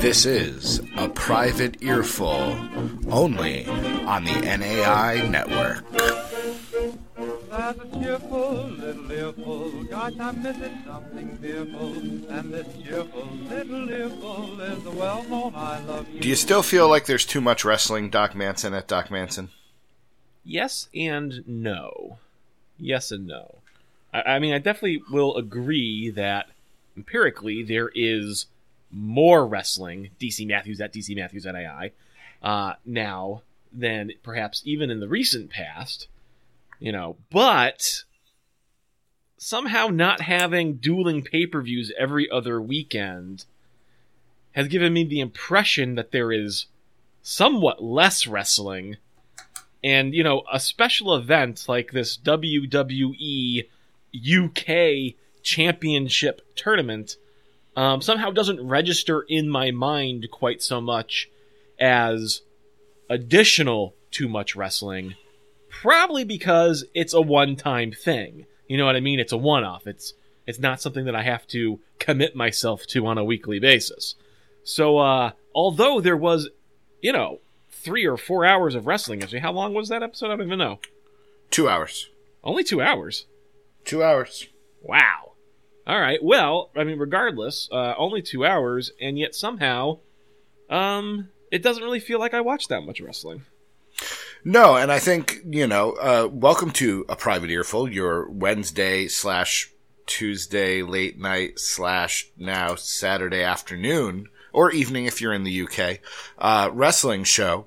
This is A Private Earful, only on the NAI Network. That's a cheerful little earful, gosh, I'm missing something fearful, and this cheerful little earful is the well-known I Love You. Do you still feel like there's too much wrestling, Doc Manson, at Doc Manson? Yes and no. Yes and no. I mean, I definitely will agree that empirically there is more wrestling, DC Matthews at DC Matthews NAI, now than perhaps even in the recent past. You know, but somehow not having dueling pay-per-views every other weekend has given me the impression that there is somewhat less wrestling. And, you know, a special event like this WWE UK Championship Tournament somehow doesn't register in my mind quite so much as additional too much wrestling. Probably because it's a one-time thing. You know what I mean? It's a one-off. It's not something that I have to commit myself to on a weekly basis. So, although there was, 3 or 4 hours of wrestling yesterday. How long was that episode? I don't even know. 2 hours. Only 2 hours? 2 hours. Wow. All right. Well, I mean, regardless, only 2 hours, and yet somehow, it doesn't really feel like I watched that much wrestling. No, and I think, welcome to A Private Earful, your Wednesday/Tuesday late night / now Saturday afternoon, or evening if you're in the UK, wrestling show.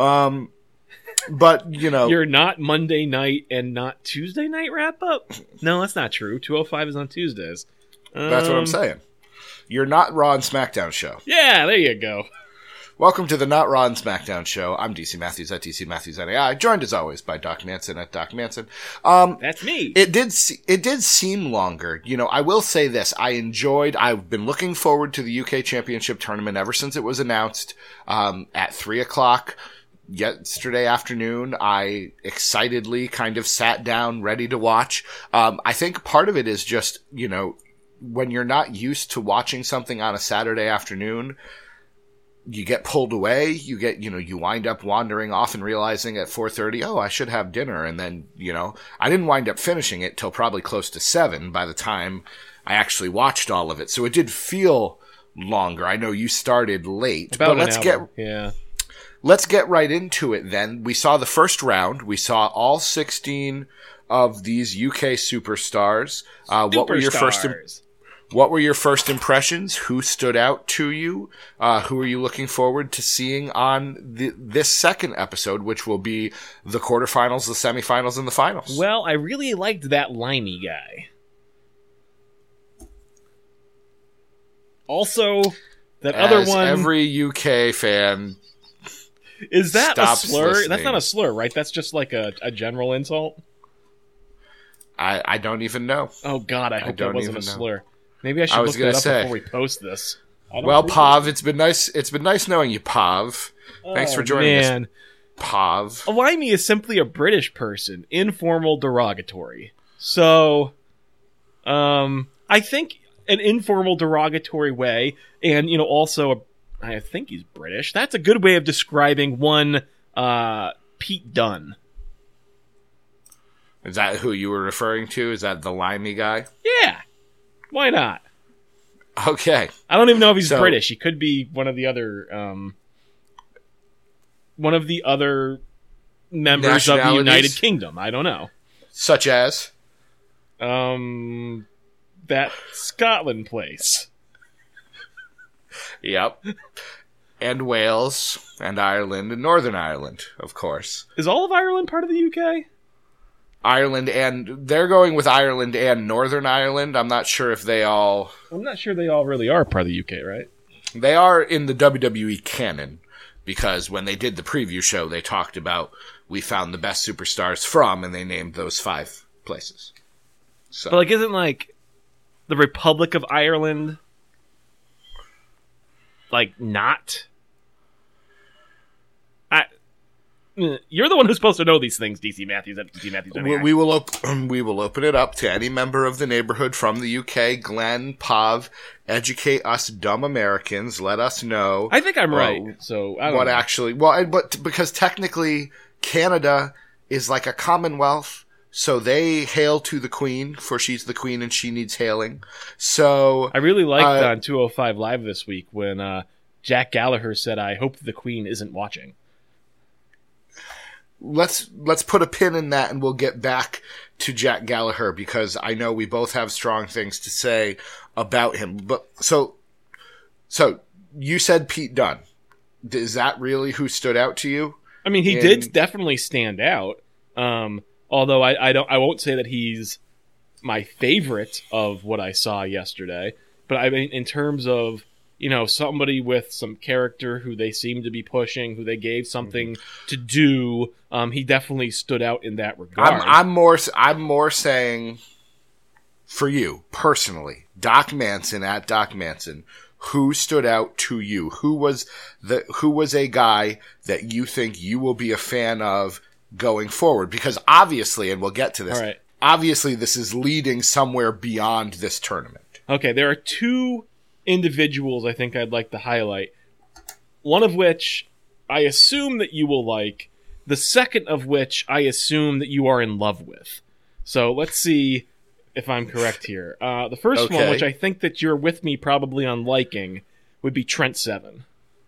But, You're not Monday night and not Tuesday night wrap-up? No, that's not true. 205 is on Tuesdays. That's what I'm saying. You're not Raw and SmackDown show. Yeah, there you go. Welcome to the Not Raw and SmackDown show. I'm DC Matthews at DC Matthews NAI, joined as always by Doc Manson at Doc Manson. That's me. It did seem longer. I will say this. I've been looking forward to the UK Championship Tournament ever since it was announced at 3 o'clock yesterday afternoon. I excitedly kind of sat down ready to watch. I think part of it is just, when you're not used to watching something on a Saturday afternoon, you get pulled away, you wind up wandering off and realizing at 4:30, I should have dinner. And then, I didn't wind up finishing it till probably close to 7 by the time I actually watched all of it. So it did feel longer. I know you started late, but let's get right into it then. We saw the first round. We saw all 16 of these UK superstars. What were your first impressions? Who stood out to you? Who are you looking forward to seeing on this second episode, which will be the quarterfinals, the semifinals, and the finals? Well, I really liked that Limey guy. Also, that other one... every UK fan... Is that a slur? Listening. That's not a slur, right? That's just like a general insult? I don't even know. Oh, God, I hope that wasn't a slur. Maybe I should look that up before we post this. Well, Pav, it's been nice knowing you, Pav. Thanks for joining us, Pav. A Limey is simply a British person, informal derogatory. So, I think an informal derogatory way, and also I think he's British. That's a good way of describing one Pete Dunne. Is that who you were referring to? Is that the Limey guy? Yeah. Why not? Okay. I don't even know if he's British. He could be one of the other members of the United Kingdom. I don't know. Such as? That Scotland place. Yep. And Wales and Ireland and Northern Ireland, of course. Is all of Ireland part of the UK? Ireland, and they're going with Ireland and Northern Ireland. I'm not sure if they all really are part of the UK, right? They are in the WWE canon, because when they did the preview show, they talked about we found the best superstars from, and they named those 5 places. So, but isn't the Republic of Ireland not? You're the one who's supposed to know these things, DC Matthews at DC Matthews. We will open it up to any member of the neighborhood from the UK. Glenn, Pav, educate us dumb Americans. Let us know. I think I'm right. So I don't what know. actually? But because technically Canada is like a commonwealth, so they hail to the Queen, for she's the Queen and she needs hailing. So I really liked on 205 Live this week when Jack Gallagher said, "I hope the Queen isn't watching." Let's put a pin in that, and we'll get back to Jack Gallagher because I know we both have strong things to say about him. But so you said Pete Dunne. Is that really who stood out to you? I mean, he did definitely stand out. Although I won't say that he's my favorite of what I saw yesterday. But I mean, in terms of, somebody with some character who they seem to be pushing, who they gave something to do, he definitely stood out in that regard. I'm more saying for you personally, Doc Manson at Doc Manson. Who stood out to you? Who was a guy that you think you will be a fan of going forward? Because obviously, and we'll get to this. Right. Obviously, this is leading somewhere beyond this tournament. Okay, there are two individuals I think I'd like to highlight. One of which I assume that you will like. The second of which I assume that you are in love with. So let's see if I'm correct here. The first one, which I think that you're with me probably on liking, would be Trent Seven.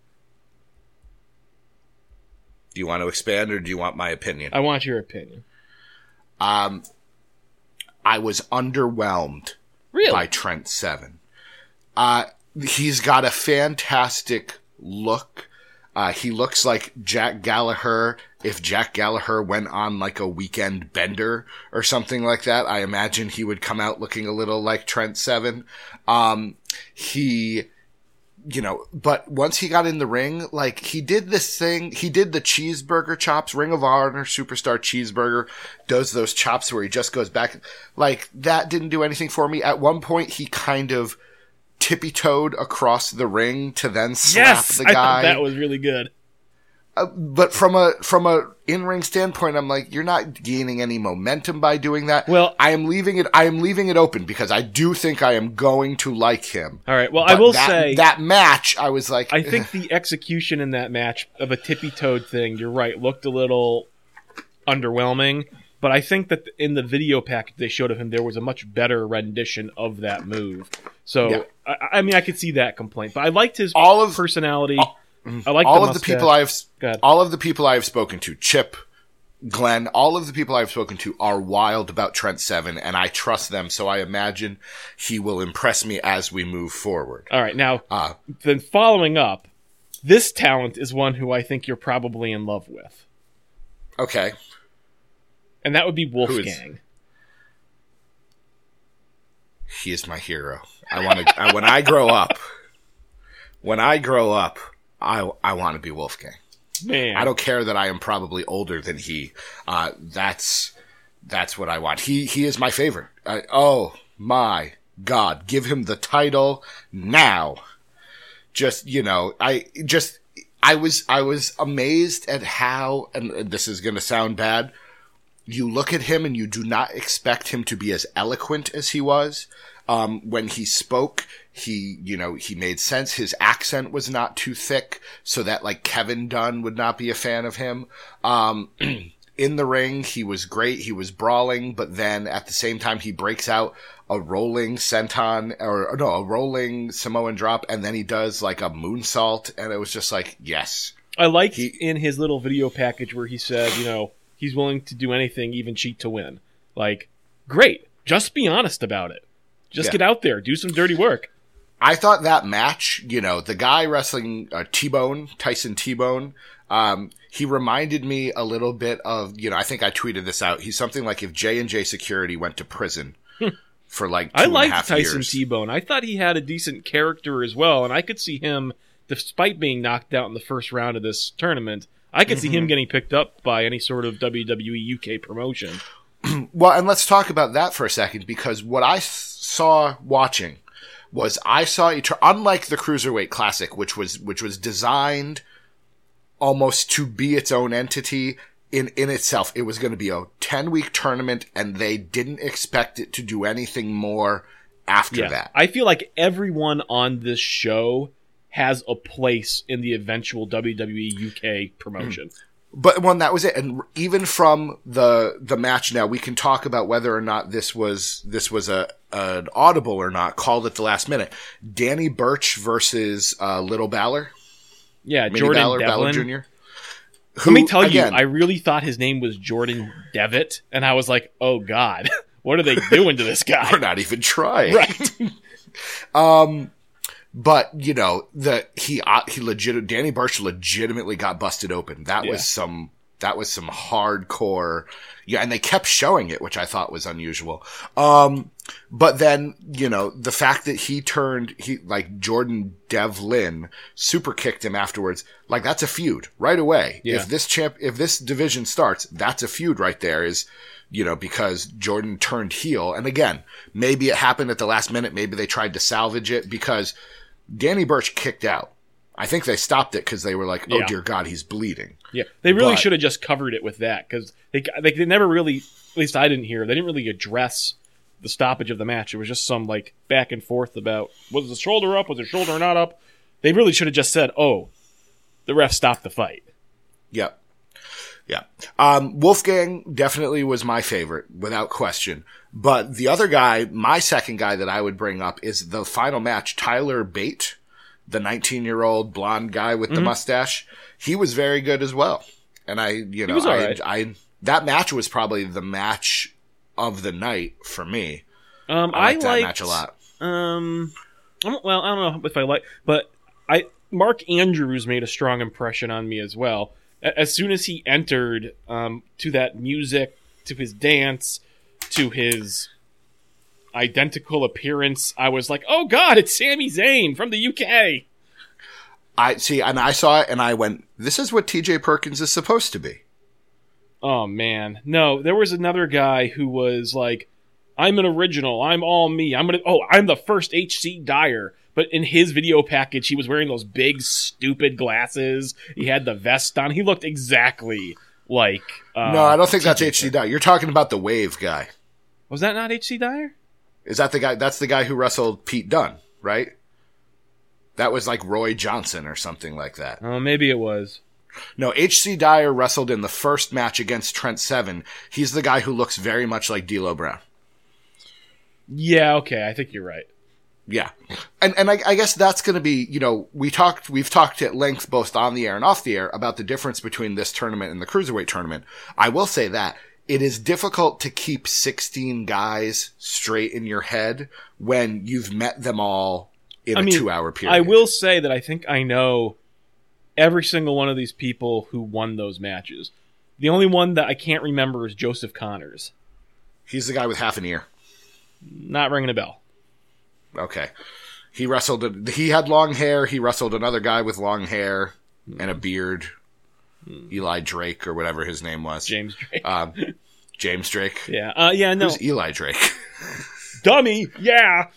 Do you want to expand, or do you want my opinion? I want your opinion. I was underwhelmed by Trent Seven. He's got a fantastic look. He looks like Jack Gallagher. If Jack Gallagher went on like a weekend bender or something like that, I imagine he would come out looking a little like Trent Seven. But once he got in the ring, like he did this thing, he did the cheeseburger chops, Ring of Honor Superstar Cheeseburger does those chops where he just goes back. Like that didn't do anything for me. At one point, he kind of tippy-toed across the ring to then slap the guy. I thought that was really good. But from a in-ring standpoint, I'm like, you're not gaining any momentum by doing that. Well, I am leaving it open because I do think I am going to like him. All right. Well, but I will say that match, I was like, I think the execution in that match of a tippy-toed thing, you're right, looked a little underwhelming. But I think that in the video package they showed of him, there was a much better rendition of that move. So, yeah. I mean, I could see that complaint. But I liked his personality. I like all of the people I have spoken to, Chip, Glenn, all of the people I've spoken to are wild about Trent Seven, and I trust them. So I imagine he will impress me as we move forward. All right, now then following up, this talent is one who I think you're probably in love with. Okay, and that would be Wolfgang. He is my hero. When I grow up, I want to be Wolfgang. Man, I don't care that I am probably older than he. That's what I want. He is my favorite. Oh my God, give him the title now. I was amazed at how, and this is going to sound bad, you look at him and you do not expect him to be as eloquent as he was. When he spoke, he made sense. His accent was not too thick so that like Kevin Dunn would not be a fan of him. In the ring, he was great. He was brawling, but then at the same time, he breaks out a rolling a rolling Samoan drop, and then he does like a moonsault, and it was just like, yes. I liked in his little video package where he said, he's willing to do anything, even cheat to win. Like, great. Just be honest about it. Just get out there. Do some dirty work. I thought that match, the guy wrestling Tyson T-Bone, he reminded me a little bit of, I think I tweeted this out. He's something like if J&J Security went to prison for like 2.5 years. I liked Tyson T-Bone. I thought he had a decent character as well, and I could see him, despite being knocked out in the first round of this tournament, I could see him getting picked up by any sort of WWE UK promotion. Well, and let's talk about that for a second, because what I saw watching was unlike the Cruiserweight Classic, which was designed almost to be its own entity in itself. It was going to be a 10-week tournament, and they didn't expect it to do anything more after that. I feel like everyone on this show has a place in the eventual WWE UK promotion. But when that was it, and even from the match now, we can talk about whether or not this was an audible or not, called at the last minute. Danny Burch versus Little Balor. Yeah, Mini Jordan Balor, Devlin. Balor Jr. Let me tell you, I really thought his name was Jordan Devitt, and I was like, oh God, what are they doing to this guy? We're not even trying. Right. But Danny Burch legitimately got busted open. That was some hardcore. Yeah. And they kept showing it, which I thought was unusual. But then, the fact that Jordan Devlin super kicked him afterwards, like that's a feud right away. Yeah. If this division starts, that's a feud right there because Jordan turned heel. And again, maybe it happened at the last minute. Maybe they tried to salvage it because Danny Burch kicked out. I think they stopped it because they were like, oh dear God, he's bleeding. Yeah. They really should have just covered it with that because they never really, at least I didn't hear, they didn't really address the stoppage of the match. It was just some like back and forth about was the shoulder up, was the shoulder not up. They really should have just said, oh, the ref stopped the fight. Yep. Yeah. Wolfgang definitely was my favorite, without question. But the other guy, my second guy that I would bring up is the final match, Tyler Bate, the 19-year-old blonde guy with the mustache. He was very good as well. And he was all right. That match was probably the match of the night for me. I liked that match a lot. Well, I don't know if I like, but Mark Andrews made a strong impression on me as well. As soon as he entered, to that music, to his dance, to his identical appearance, I was like, oh God, it's Sami Zayn from the UK. I saw it and I went, this is what TJ Perkins is supposed to be. Oh man. No, there was another guy who was like, I'm an original, I'm all me, I'm the first HC Dyer. But in his video package, he was wearing those big, stupid glasses. He had the vest on. He looked exactly like... no, I don't think that's HC Dyer. You're talking about the Wave guy. Was that not HC Dyer? Is that the guy? That's the guy who wrestled Pete Dunne, right? That was like Roy Johnson or something like that. Oh, maybe it was. No, HC Dyer wrestled in the first match against Trent Seven. He's the guy who looks very much like D'Lo Brown. Yeah, okay, I think you're right. Yeah. And I guess that's going to be, we've talked at length both on the air and off the air about the difference between this tournament and the Cruiserweight tournament. I will say that it is difficult to keep 16 guys straight in your head when you've met them all in a 2-hour period. I will say that I think I know every single one of these people who won those matches. The only one that I can't remember is Joseph Connors. He's the guy with half an ear. Not ringing a bell. Okay. He had long hair. He wrestled another guy with long hair and a beard. Eli Drake or whatever his name was. James Drake. James Drake. Yeah. Yeah, no. Who's Eli Drake? Dummy. Yeah.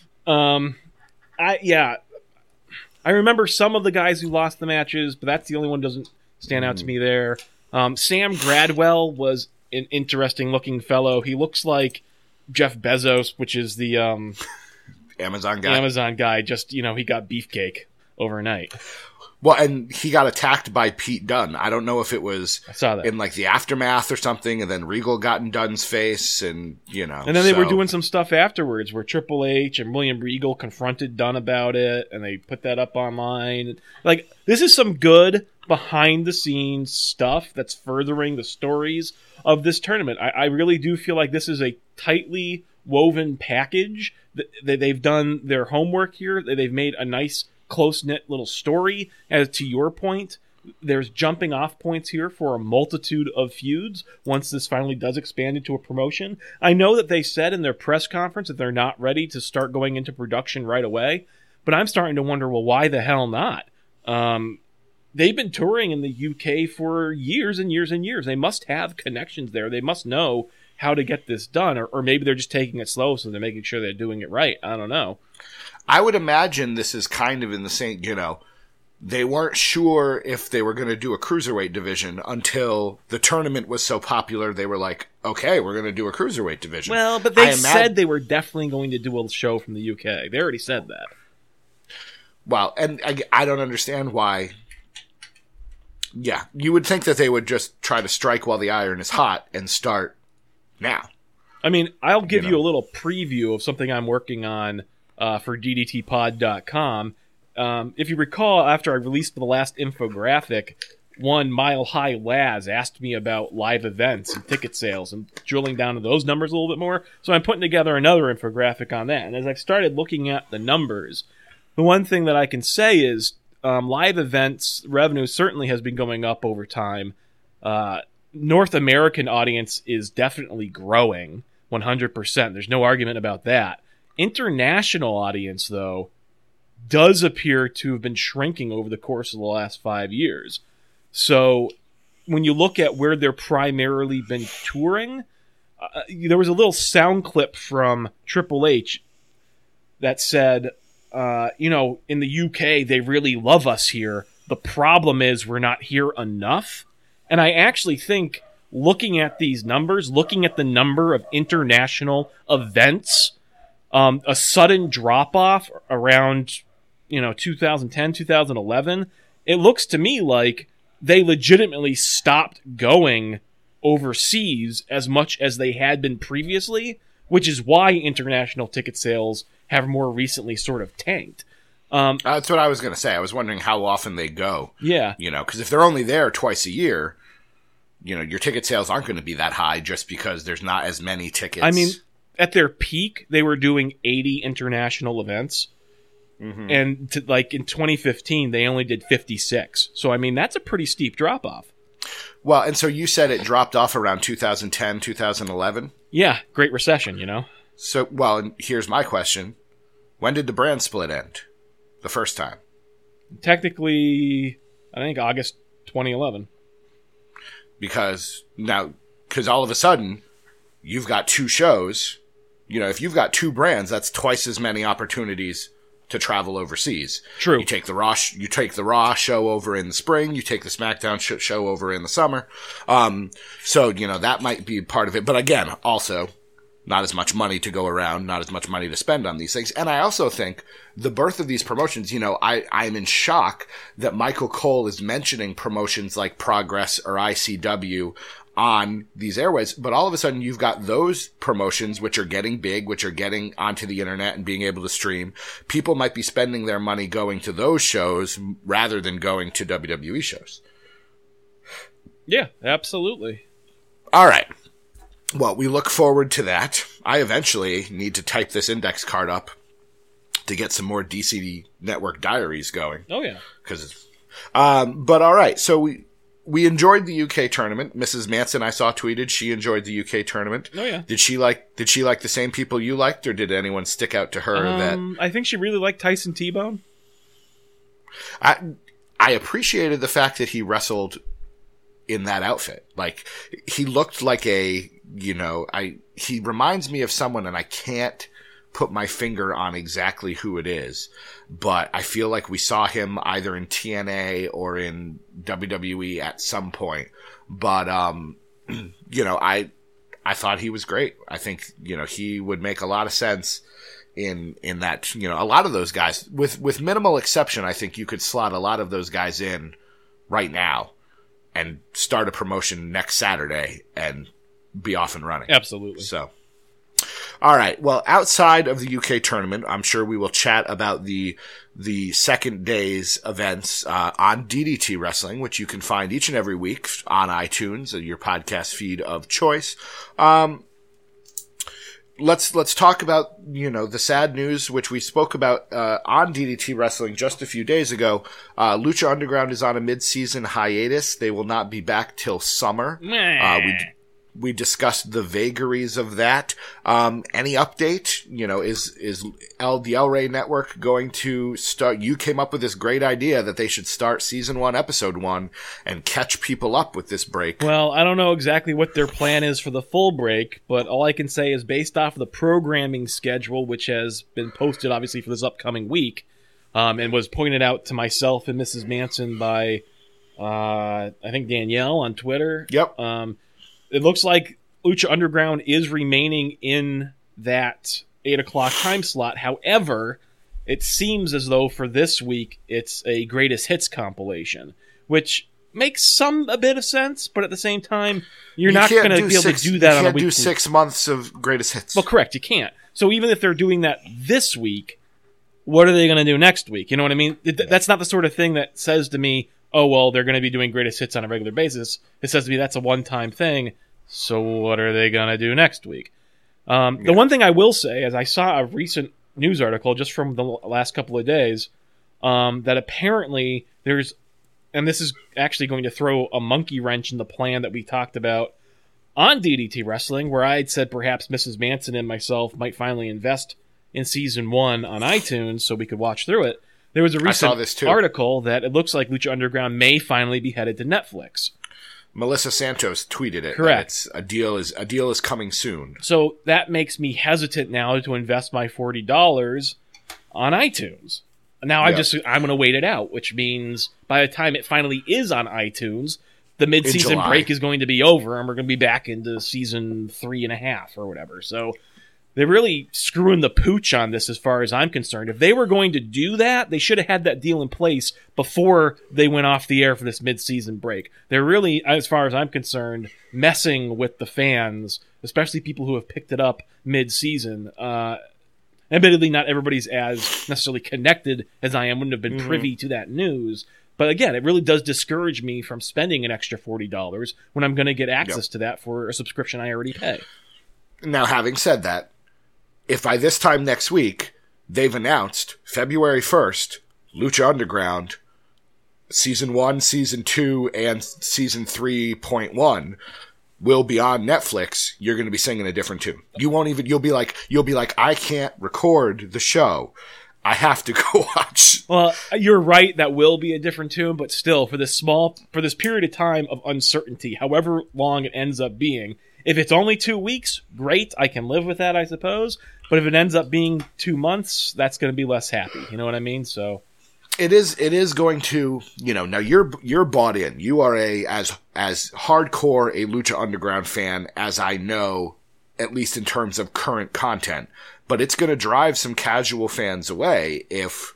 I remember some of the guys who lost the matches, but that's the only one that doesn't stand out to me there. Sam Gradwell was an interesting looking fellow. He looks like Jeff Bezos, which is the Amazon guy. Just, he got beefcake overnight. Well, and he got attacked by Pete Dunne. I don't know if it was I saw that. in like the aftermath or something, and then Regal got in Dunne's face, and And then they were doing some stuff afterwards where Triple H and William Regal confronted Dunne about it, and they put that up online. Like, this is some good behind-the-scenes stuff that's furthering the stories of this tournament. I really do feel like this is a tightly woven package. They've done their homework here. They've made a nice, close-knit little story. As to your point, there's jumping off points here for a multitude of feuds once this finally does expand into a promotion. I know that they said in their press conference that they're not ready to start going into production right away, but I'm starting to wonder, well, why the hell not? They've been touring in the UK for years and years and years. They must have connections there. They must know how to get this done, or maybe they're just taking it slow, so they're making sure they're doing it right. I don't know. I would imagine this is kind of in the same, they weren't sure if they were going to do a cruiserweight division until the tournament was so popular. They were like, okay, we're going to do a cruiserweight division. Well, but they said they were definitely going to do a show from the UK. They already said that. Well, and I don't understand why. Yeah, you would think that they would just try to strike while the iron is hot and start now. I mean, I'll give you a little preview of something I'm working on for DDTpod.com. If you recall, after I released the last infographic, one Mile High Laz asked me about live events and ticket sales and drilling down to those numbers a little bit more. So I'm putting together another infographic on that. And as I've started looking at the numbers, the one thing that I can say is live events revenue certainly has been going up over time. North American audience is definitely growing 100%. There's no argument about that. International audience, though, does appear to have been shrinking over the course of the last 5 years. So when you look at where they're primarily been touring, there was a little sound clip from Triple H that said, in the UK, they really love us here. The problem is we're not here enough. And I actually think looking at these numbers, looking at the number of international events, a sudden drop-off around 2010, 2011, it looks to me like they legitimately stopped going overseas as much as they had been previously, which is why international ticket sales have more recently sort of tanked. That's what I was going to say. I was wondering how often they go. Yeah. Because if they're only there twice a year, your ticket sales aren't going to be that high just because there's not as many tickets. I mean, at their peak, they were doing 80 international events. Mm-hmm. And in 2015, they only did 56. So, I mean, that's a pretty steep drop-off. Well, and so you said it dropped off around 2010, 2011? Yeah, Great Recession, So, well, and here's my question. When did the brand split end? The first time? Technically, I think August 2011. Because all of a sudden, you've got two shows. If you've got two brands, that's twice as many opportunities to travel overseas. True. You take the Raw show over in the spring. You take the SmackDown show over in the summer. So that might be part of it. But again, also not as much money to go around, not as much money to spend on these things. And I also think the birth of these promotions, I'm in shock that Michael Cole is mentioning promotions like Progress or ICW on these airways, but all of a sudden you've got those promotions which are getting big, which are getting onto the internet and being able to stream. People might be spending their money going to those shows rather than going to WWE shows. Yeah, absolutely. All right. Well, we look forward to that. I eventually need to type this index card up to get some more DC Network diaries going. Oh, yeah. But all right, so we enjoyed the UK tournament. Mrs. Manson, I saw tweeted she enjoyed the UK tournament. Oh yeah. Did she like the same people you liked, or did anyone stick out to her that? I think she really liked Tyson T-Bone. I appreciated the fact that he wrestled in that outfit. Like, he looked like he reminds me of someone, and I can't put my finger on exactly who it is, but I feel like we saw him either in TNA or in WWE at some point. But, I thought he was great. I think, he would make a lot of sense in that, a lot of those guys, with minimal exception, I think you could slot a lot of those guys in right now and start a promotion next Saturday and be off and running. Absolutely. So, all right. Well, outside of the UK tournament, I'm sure we will chat about the second day's events on DDT Wrestling, which you can find each and every week on iTunes, your podcast feed of choice. Let's talk about, the sad news, which we spoke about on DDT Wrestling just a few days ago. Lucha Underground is on a mid-season hiatus. They will not be back till summer. We discussed the vagaries of that. Any update? Is the El Rey Network going to start? You came up with this great idea that they should start season 1, episode 1, and catch people up with this break. Well, I don't know exactly what their plan is for the full break, but all I can say is based off of the programming schedule, which has been posted obviously for this upcoming week, and was pointed out to myself and Mrs. Manson by, I think, Danielle on Twitter. Yep. It looks like Lucha Underground is remaining in that 8 o'clock time slot. However, it seems as though for this week it's a greatest hits compilation, which makes a bit of sense, but at the same time, you're not going to be able to do that on a week. You can't do 6 months of greatest hits. Well, correct, you can't. So even if they're doing that this week, what are they going to do next week? You know what I mean? That's not the sort of thing that says to me, oh, well, they're going to be doing greatest hits on a regular basis. It says to me that's a one-time thing, so what are they going to do next week? The one thing I will say is I saw a recent news article just from the last couple of days that apparently there's, and this is actually going to throw a monkey wrench in the plan that we talked about on DDT Wrestling, where I had said perhaps Mrs. Manson and myself might finally invest in Season 1 on iTunes so we could watch through it. There was a recent article that it looks like Lucha Underground may finally be headed to Netflix. Melissa Santos tweeted it. Correct. A deal is coming soon. So that makes me hesitant now to invest my $40 on iTunes. Now I'm going to wait it out, which means by the time it finally is on iTunes, the mid-season break is going to be over, and we're going to be back into season 3.5 or whatever. So they're really screwing the pooch on this as far as I'm concerned. If they were going to do that, they should have had that deal in place before they went off the air for this mid-season break. They're really, as far as I'm concerned, messing with the fans, especially people who have picked it up mid-season. Admittedly, not everybody's as necessarily connected as I am, wouldn't have been privy to that news. But again, it really does discourage me from spending an extra $40 when I'm going to get access to that for a subscription I already pay. Now, having said that, if by this time next week they've announced February 1st, Lucha Underground, Season 1, Season 2, and Season 3.1 will be on Netflix, you're going to be singing a different tune. You'll be like, I can't record the show. I have to go watch. Well, you're right. That will be a different tune, but still, for this period of time of uncertainty, however long it ends up being, if it's only 2 weeks, great. I can live with that, I suppose. But if it ends up being 2 months, that's going to be less happy. You know what I mean? So it is going to, now you're bought in. You are as hardcore a Lucha Underground fan as I know, at least in terms of current content. But it's going to drive some casual fans away if,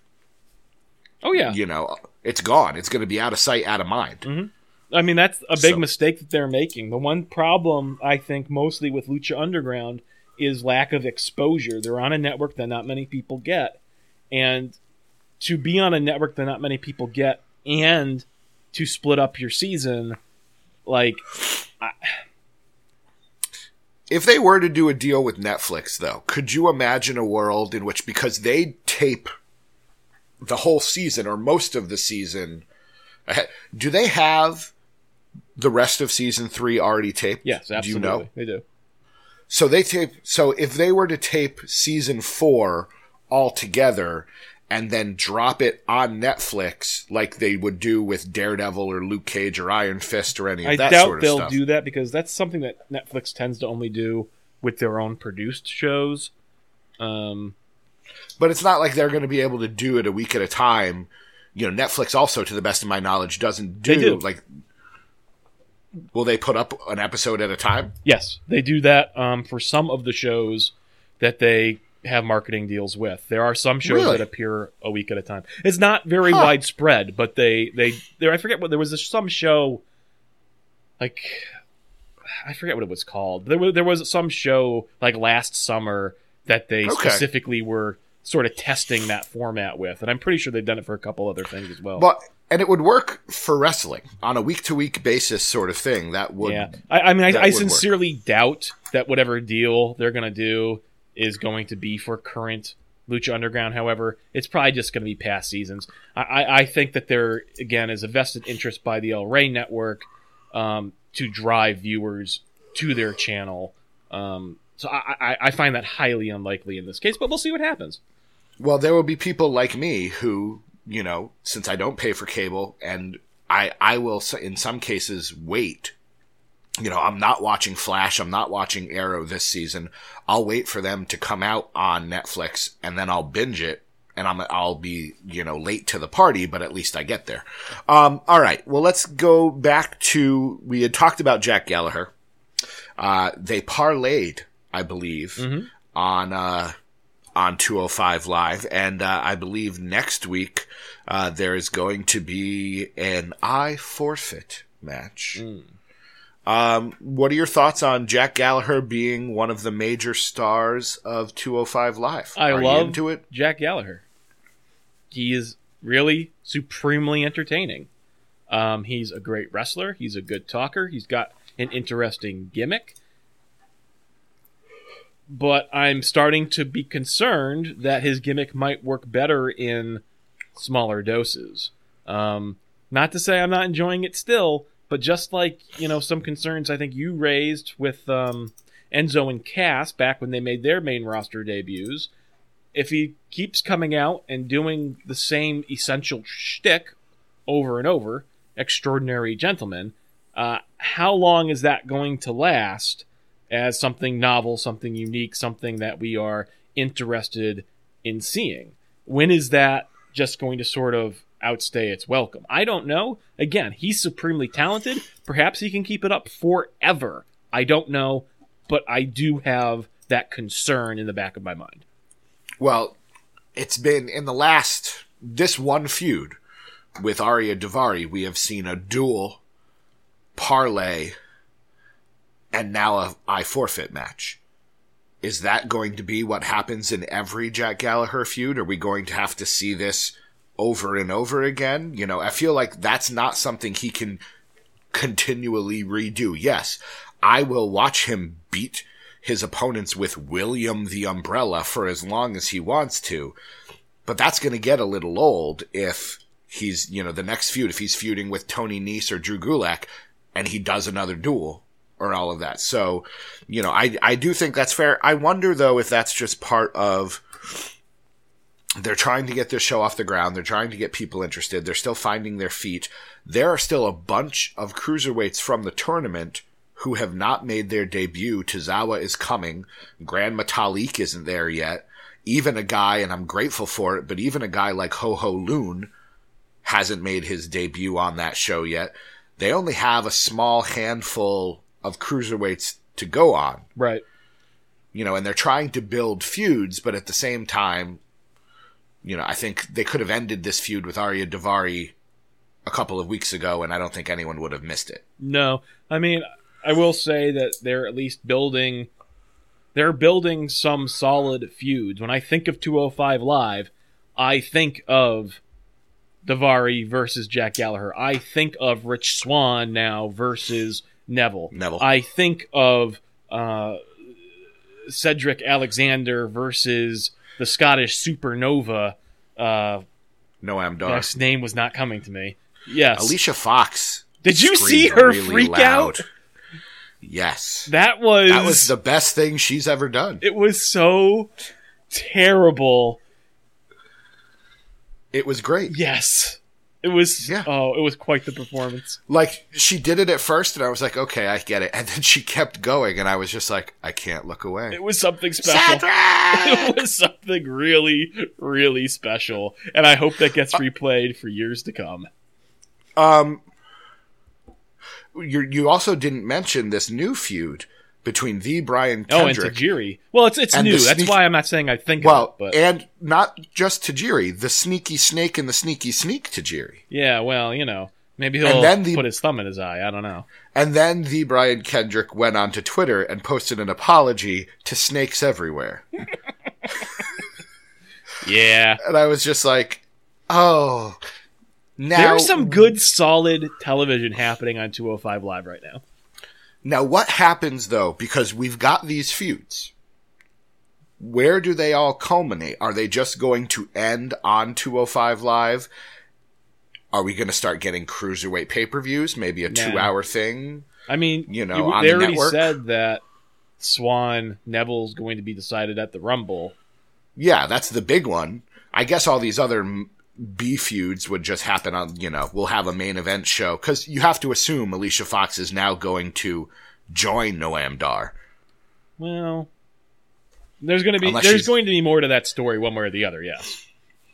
it's gone. It's going to be out of sight, out of mind. Mm-hmm. I mean, that's a big mistake that they're making. The one problem, I think, mostly with Lucha Underground is lack of exposure. They're on a network that not many people get. And to be on a network that not many people get and to split up your season, if they were to do a deal with Netflix, though, could you imagine a world in which, because they tape the whole season or most of the season, do they have the rest of Season 3 already taped? Yes, absolutely. Do you know? They do. So if they were to tape Season 4 all together and then drop it on Netflix like they would do with Daredevil or Luke Cage or Iron Fist or any of that sort of stuff. I doubt they'll do that because that's something that Netflix tends to only do with their own produced shows. But it's not like they're going to be able to do it a week at a time. Netflix also, to the best of my knowledge, doesn't do. They do. Will they put up an episode at a time? Yes, they do that for some of the shows that they have marketing deals with. There are some shows that appear a week at a time. It's not very widespread, but they I forget what there was some show I forget what it was called. There was some show last summer that they specifically were sort of testing that format with, and I'm pretty sure they've done it for a couple other things as well. And it would work for wrestling on a week-to-week basis sort of thing. That would. Yeah, I sincerely doubt that whatever deal they're going to do is going to be for current Lucha Underground. However, it's probably just going to be past seasons. I think that there, again, is a vested interest by the El Rey Network to drive viewers to their channel. So I find that highly unlikely in this case, but we'll see what happens. Well, there will be people like me who, since I don't pay for cable, and I will, in some cases, wait. I'm not watching Flash, I'm not watching Arrow this season. I'll wait for them to come out on Netflix, and then I'll binge it and I'll be, late to the party, but at least I get there. All right. Well, let's go back to, we had talked about Jack Gallagher. They parlayed, I believe, on 205 Live. And, I believe next week, there is going to be an I Forfeit match. What are your thoughts on Jack Gallagher being one of the major stars of 205 Live? I love into it? Jack Gallagher. He is really supremely entertaining. He's a great wrestler. He's a good talker. He's got an interesting gimmick. But I'm starting to be concerned that his gimmick might work better in smaller doses. Not to say I'm not enjoying it still, but just like, some concerns I think you raised with Enzo and Cass back when they made their main roster debuts, if he keeps coming out and doing the same essential shtick over and over, Extraordinary Gentleman, how long is that going to last as something novel, something unique, something that we are interested in seeing? When is that just going to sort of outstay its welcome? I don't know. Again, he's supremely talented. Perhaps he can keep it up forever. I don't know, but I do have that concern in the back of my mind. Well, it's been in this one feud with Arya Daivari, we have seen a duel, parlay, and now a I Forfeit match. Is that going to be what happens in every Jack Gallagher feud? Are we going to have to see this over and over again? I feel like that's not something he can continually redo. Yes, I will watch him beat his opponents with William the Umbrella for as long as he wants to, but that's going to get a little old if he's, the next feud, if he's feuding with Tony Nese or Drew Gulak and he does another duel or all of that. So, I do think that's fair. I wonder though if that's just part of, they're trying to get this show off the ground. They're trying to get people interested. They're still finding their feet. There are still a bunch of cruiserweights from the tournament who have not made their debut. Tozawa is coming. Grand Metalik isn't there yet. Even a guy, and I'm grateful for it, but even a guy like Ho Ho Loon hasn't made his debut on that show yet. They only have a small handful of cruiserweights to go on. Right. And they're trying to build feuds, but at the same time, I think they could have ended this feud with Arya Daivari a couple of weeks ago, and I don't think anyone would have missed it. No. I mean, I will say that they're at least building some solid feuds. When I think of 205 Live, I think of Daivari versus Jack Gallagher. I think of Rich Swann now versus Neville. I think of Cedric Alexander versus the Scottish Supernova. Noam Dar. His name was not coming to me. Yes. Alicia Fox. Did you see her really freak loud. out? Yes. That was the best thing she's ever done. It was so terrible. It was great. Yes. It was, it was quite the performance. Like, she did it at first, and I was like, okay, I get it. And then she kept going, and I was just like, I can't look away. It was something special. It was something really, really special. And I hope that gets replayed for years to come. You also didn't mention this new feud between the Brian Kendrick. Oh, and Tajiri. Well, it's new. That's why I'm not saying I think of it. But. And not just Tajiri, the sneaky snake and the sneaky sneak Tajiri. Yeah, well, maybe he'll put his thumb in his eye. I don't know. And then the Brian Kendrick went onto Twitter and posted an apology to snakes everywhere. Yeah. And I was just like, oh. Now, there's some good, solid television happening on 205 Live right now. Now, what happens, though, because we've got these feuds, where do they all culminate? Are they just going to end on 205 Live? Are we going to start getting cruiserweight pay-per-views? Maybe a 2-hour thing? I mean, on they the already network? said that Swan Neville's going to be decided at the Rumble. Yeah, that's the big one. I guess all these other B feuds would just happen on, we'll have a main event show. Because you have to assume Alicia Fox is now going to join Noam Dar. Well, there's going to be more to that story one way or the other, yes.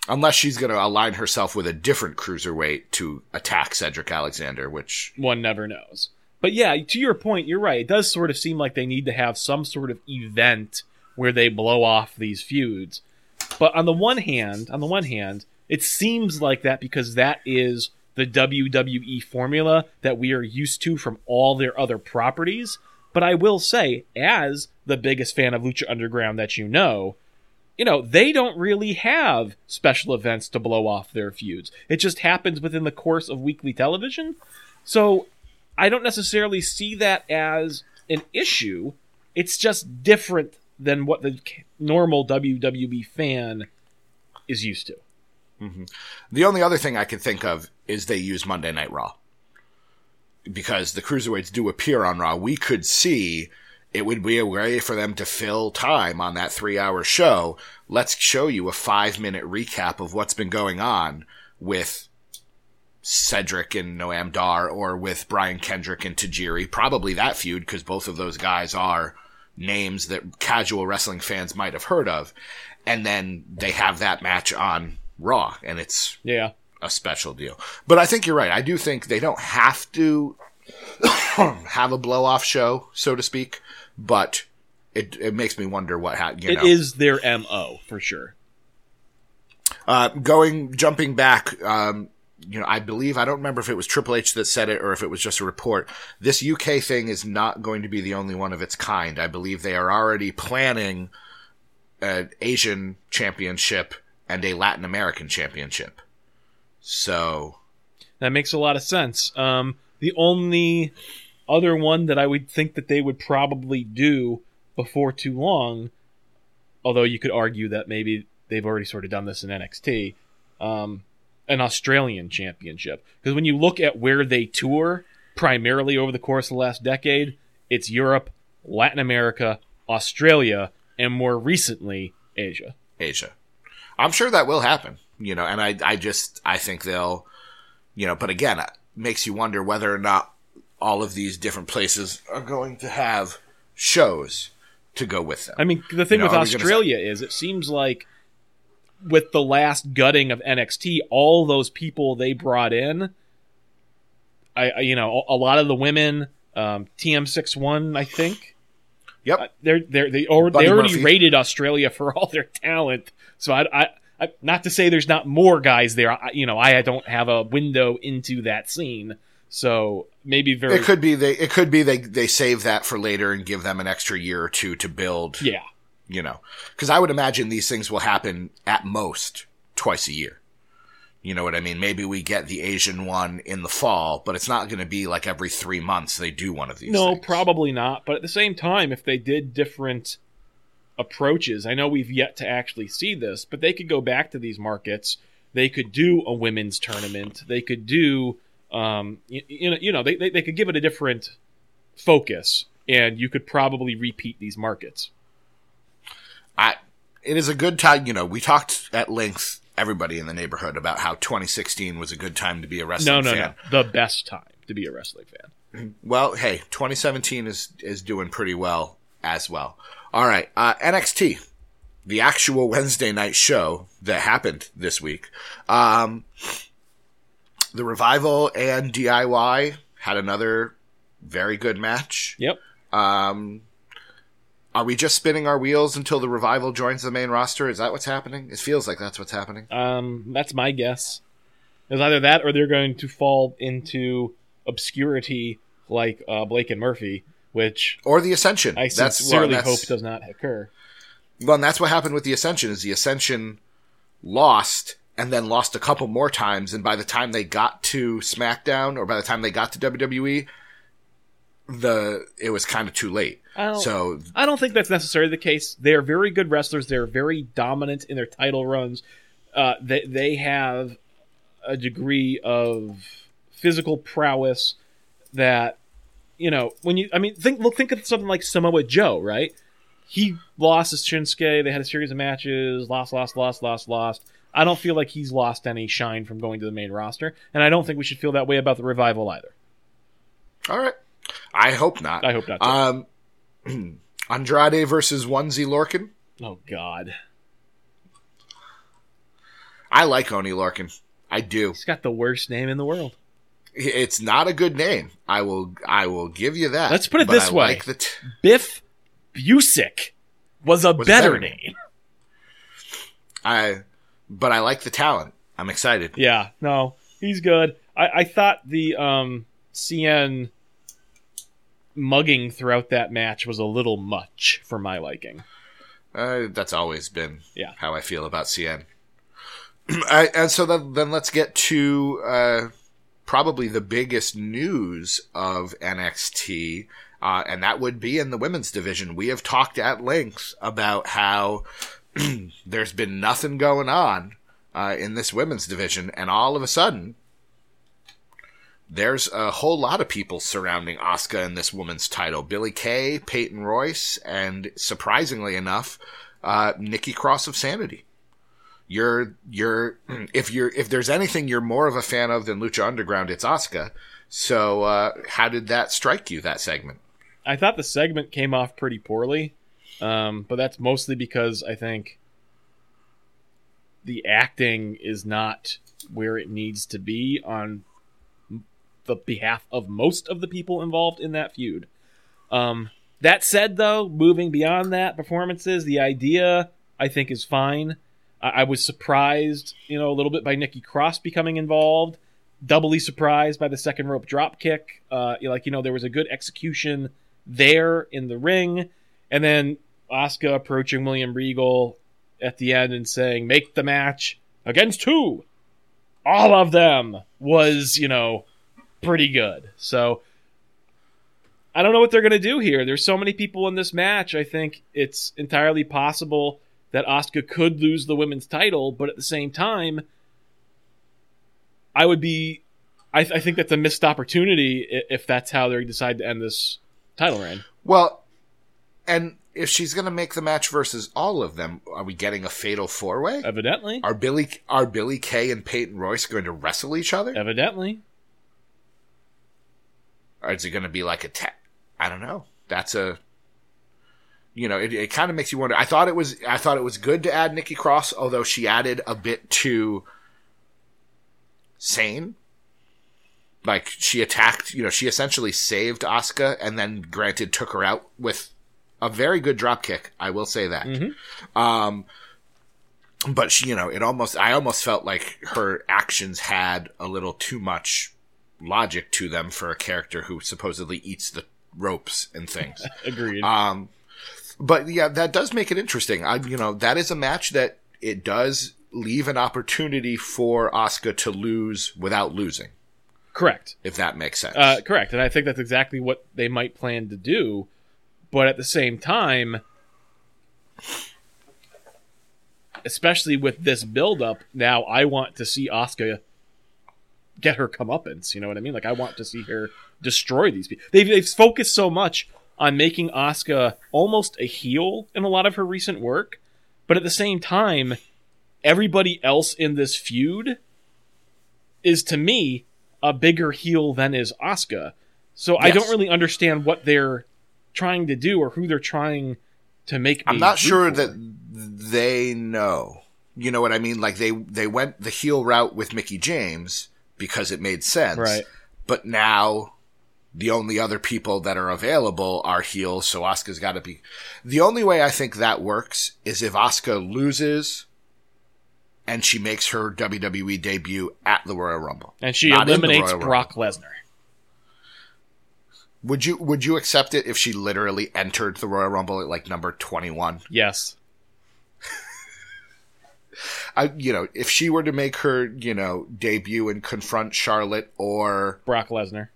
Unless she's going to align herself with a different cruiserweight to attack Cedric Alexander, which... One never knows. But yeah, to your point, you're right. It does sort of seem like they need to have some sort of event where they blow off these feuds. But on the one hand, it seems like that because that is the WWE formula that we are used to from all their other properties. But I will say, as the biggest fan of Lucha Underground that you know, they don't really have special events to blow off their feuds. It just happens within the course of weekly television. So I don't necessarily see that as an issue. It's just different than what the normal WWE fan is used to. Mm-hmm. The only other thing I can think of is they use Monday Night Raw. Because the Cruiserweights do appear on Raw. We could see it would be a way for them to fill time on that 3-hour show. Let's show you a 5-minute recap of what's been going on with Cedric and Noam Dar or with Brian Kendrick and Tajiri. Probably that feud because both of those guys are names that casual wrestling fans might have heard of. And then they have that match on Raw, and it's a special deal. But I think you're right. I do think they don't have to have a blow-off show, so to speak, but it makes me wonder what happened. It is their MO, for sure. Jumping back, I believe, I don't remember if it was Triple H that said it or if it was just a report. This UK thing is not going to be the only one of its kind. I believe they are already planning an Asian championship and a Latin American championship. So that makes a lot of sense. The only other one that I would think that they would probably do before too long, although you could argue that maybe they've already sort of done this in NXT, an Australian championship. Because when you look at where they tour, primarily over the course of the last decade, it's Europe, Latin America, Australia, and more recently, Asia. I'm sure that will happen, and I think they'll, but again, it makes you wonder whether or not all of these different places are going to have shows to go with them. I mean, the thing with Australia is it seems like with the last gutting of NXT, all those people they brought in, a lot of the women, TM61, I think. Yep. They already rated Australia for all their talent. So I not to say there's not more guys there. I don't have a window into that scene. So maybe it could be they save that for later and give them an extra year or two to build. Yeah. Because I would imagine these things will happen at most twice a year. You know what I mean? Maybe we get the Asian one in the fall, but it's not going to be like every 3 months they do one of these No, things. Probably not. But at the same time, if they did different approaches, I know we've yet to actually see this, but they could go back to these markets. They could do a women's tournament. They could do, they could give it a different focus, and you could probably repeat these markets. It is a good time. We talked at length, everybody in the neighborhood, about how 2016 was a good time to be a wrestling fan. No, the best time to be a wrestling fan. Well, hey, 2017 is doing pretty well as well. All right, NXT, the actual Wednesday night show that happened this week. The Revival and DIY had another very good match. Yep. Are we just spinning our wheels until the Revival joins the main roster? Is that what's happening? It feels like that's what's happening. That's my guess. It's either that or they're going to fall into obscurity like Blake and Murphy, or the Ascension. I sincerely hope does not occur. Well, and that's what happened with the Ascension, is the Ascension lost and then lost a couple more times, and by the time they got to SmackDown, or by the time they got to WWE, it was kind of too late. I don't think that's necessarily the case. They're very good wrestlers. They're very dominant in their title runs. They have a degree of physical prowess that, think of something like Samoa Joe, right? He lost to Shinsuke. They had a series of matches, lost. I don't feel like he's lost any shine from going to the main roster, and I don't think we should feel that way about the Revival either. All right. I hope not. I hope not, too. Andrade versus Onesie Lorcan. Oh, God. I like Oney Lorcan. I do. He's got the worst name in the world. It's not a good name. I will give you that. Let's put it But this I way. like Biff Busick was a better name. But I like the talent. I'm excited. Yeah, no, he's good. I thought the CN mugging throughout that match was a little much for my liking. That's always been Yeah. how I feel about CN. And so then let's get to probably the biggest news of NXT, and that would be in the women's division. We have talked at length about how there's been nothing going on in this women's division, and all of a sudden, there's a whole lot of people surrounding Asuka in this women's title. Billie Kay, Peyton Royce, and surprisingly enough, Nikki Cross of Sanity. If there's anything you're more of a fan of than Lucha Underground, it's Asuka. So, how did that strike you, that segment? I thought the segment came off pretty poorly, but that's mostly because I think the acting is not where it needs to be on the behalf of most of the people involved in that feud. That said, though, moving beyond that, performances, the idea, I think, is fine. I was surprised, a little bit by Nikki Cross becoming involved. Doubly surprised by the second rope drop kick. There was a good execution there in the ring. And then Asuka approaching William Regal at the end and saying, "Make the match against who? All of them," was, pretty good. So I don't know what they're going to do here. There's so many people in this match. I think it's entirely possible that Asuka could lose the women's title, but at the same time, I think that's a missed opportunity if that's how they decide to end this title reign. Well, and if she's going to make the match versus all of them, are we getting a fatal four-way? Evidently. Are Billie Kay and Peyton Royce going to wrestle each other? Evidently. Or is it going to be like I don't know. That's it kind of makes you wonder. I thought it was good to add Nikki Cross, although she added a bit too sane. Like, she attacked, she essentially saved Asuka and then, granted, took her out with a very good drop kick. I will say that. Mm-hmm. But she, I almost felt like her actions had a little too much logic to them for a character who supposedly eats the ropes and things. Agreed. But yeah, that does make it interesting. That is a match that it does leave an opportunity for Asuka to lose without losing. Correct. If that makes sense. Correct. And I think that's exactly what they might plan to do. But at the same time, especially with this build-up, now I want to see Asuka get her comeuppance. You know what I mean? Like, I want to see her destroy these people. They've focused so much on making Asuka almost a heel in a lot of her recent work. But at the same time, everybody else in this feud is, to me, a bigger heel than is Asuka. So yes. I don't really understand what they're trying to do or who they're trying to make. I'm not sure that they know. You know what I mean? Like, they went the heel route with Mickie James because it made sense. Right. But now the only other people that are available are heels, so Asuka's got to be. The only way I think that works is if Asuka loses and she makes her WWE debut at the Royal Rumble. And she eliminates Brock Lesnar. Would you accept it if she literally entered the Royal Rumble at like number 21? Yes. If she were to make her, debut and confront Charlotte or Brock Lesnar.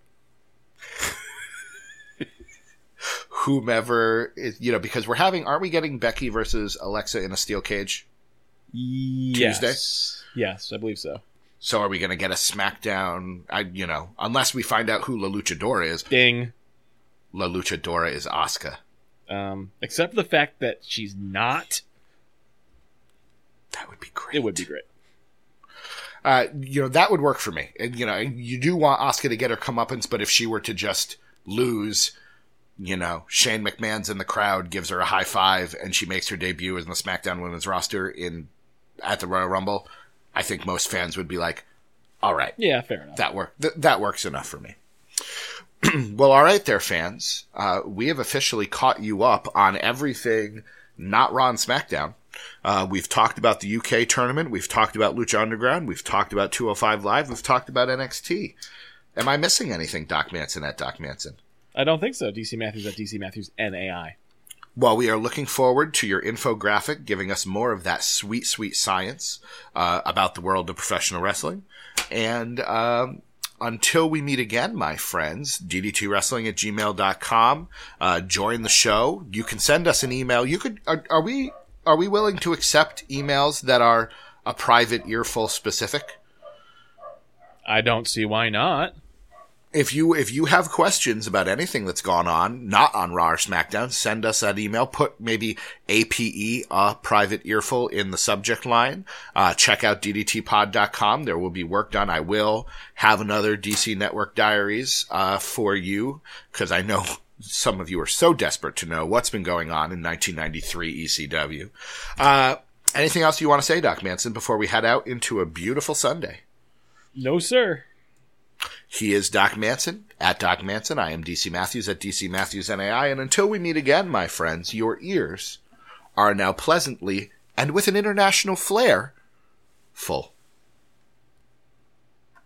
Whomever is, because aren't we getting Becky versus Alexa in a steel cage? Yes. Tuesday? Yes, I believe so. So are we going to get a SmackDown? Unless we find out who La Luchadora is. Ding. La Luchadora is Asuka. Except for the fact that she's not. That would be great. It would be great. That would work for me. And, you do want Asuka to get her comeuppance, but if she were to just lose, Shane McMahon's in the crowd, gives her a high five, and she makes her debut in the SmackDown Women's roster at the Royal Rumble, I think most fans would be like, all right, Yeah, fair enough. that works enough for me. Well, all right there, fans. We have officially caught you up on everything not Raw and SmackDown. We've talked about the UK tournament. We've talked about Lucha Underground. We've talked about 205 Live. We've talked about NXT. Am I missing anything, Doc Manson at Doc Manson? I don't think so. DC Matthews at DC Matthews NAI. Well, we are looking forward to your infographic giving us more of that sweet, sweet science about the world of professional wrestling. And until we meet again, my friends, DDTWrestling@gmail.com. Join the show. You can send us an email. Are we willing to accept emails that are a private earful specific? I don't see why not. If you have questions about anything that's gone on, not on Raw or SmackDown, send us that email. Put maybe APE, a private earful, in the subject line. Check out DDTpod.com. There will be work done. I will have another DC Network Diaries for you, because I know some of you are so desperate to know what's been going on in 1993 ECW. Anything else you want to say, Doc Manson, before we head out into a beautiful Sunday? No, sir. He is Doc Manson, at Doc Manson. I am DC Matthews, at DC Matthews NAI. And until we meet again, my friends, your ears are now pleasantly, and with an international flair, full.